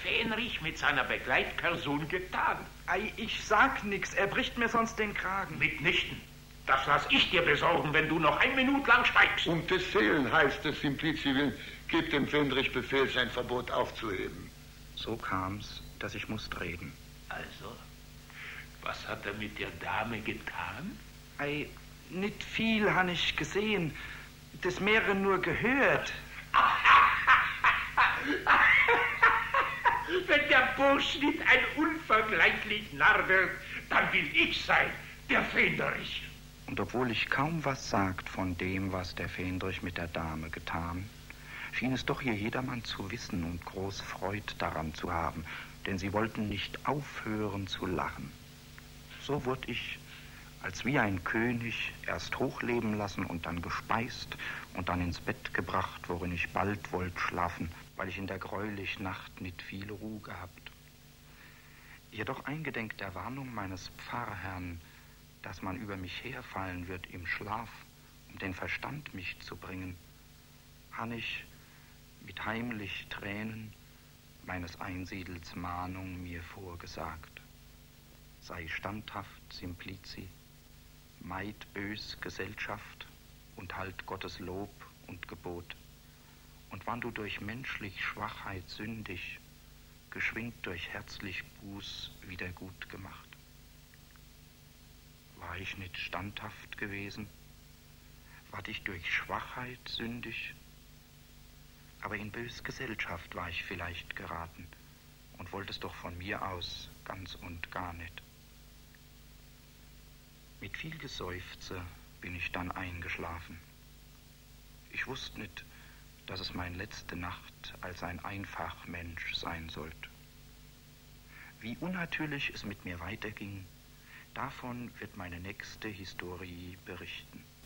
Fähnrich mit seiner Begleitperson getan? Ei, ich sag nix, er bricht mir sonst den Kragen. Mitnichten. Das lass ich dir besorgen, wenn du noch 1 Minute lang schweigst. Um des Seelen heißt es, Simplici willen, gebt dem Fähnrich Befehl, sein Verbot aufzuheben. So kam's, dass ich musste reden. Also, was hat er mit der Dame getan? Ei, nicht viel han ich gesehen, des Mehreren nur gehört. Wenn der Bursch nicht ein unvergleichlich Narr wird, dann will ich sein, der Fähnrich. Und obwohl ich kaum was sagt von dem, was der Fähnrich mit der Dame getan, schien es doch hier jedermann zu wissen und groß Freud daran zu haben, denn sie wollten nicht aufhören zu lachen. So wurde ich, als wie ein König, erst hochleben lassen und dann gespeist und dann ins Bett gebracht, worin ich bald wollt schlafen, weil ich in der greulich Nacht nicht viel Ruhe gehabt. Jedoch eingedenk der Warnung meines Pfarrherrn, dass man über mich herfallen wird im Schlaf, um den Verstand mich zu bringen, han ich mit heimlich Tränen meines Einsiedels Mahnung mir vorgesagt. Sei standhaft, Simplici, meid bös Gesellschaft und halt Gottes Lob und Gebot. Und wann du durch menschlich Schwachheit sündig, geschwind durch herzlich Buß wieder gut gemacht. War ich nicht standhaft gewesen? Ward ich durch Schwachheit sündig? Aber in bös Gesellschaft war ich vielleicht geraten und wollte es doch von mir aus ganz und gar nicht. Mit viel Geseufze bin ich dann eingeschlafen. Ich wusste nicht, dass es meine letzte Nacht als ein einfach Mensch sein sollte. Wie unnatürlich es mit mir weiterging, davon wird meine nächste Historie berichten.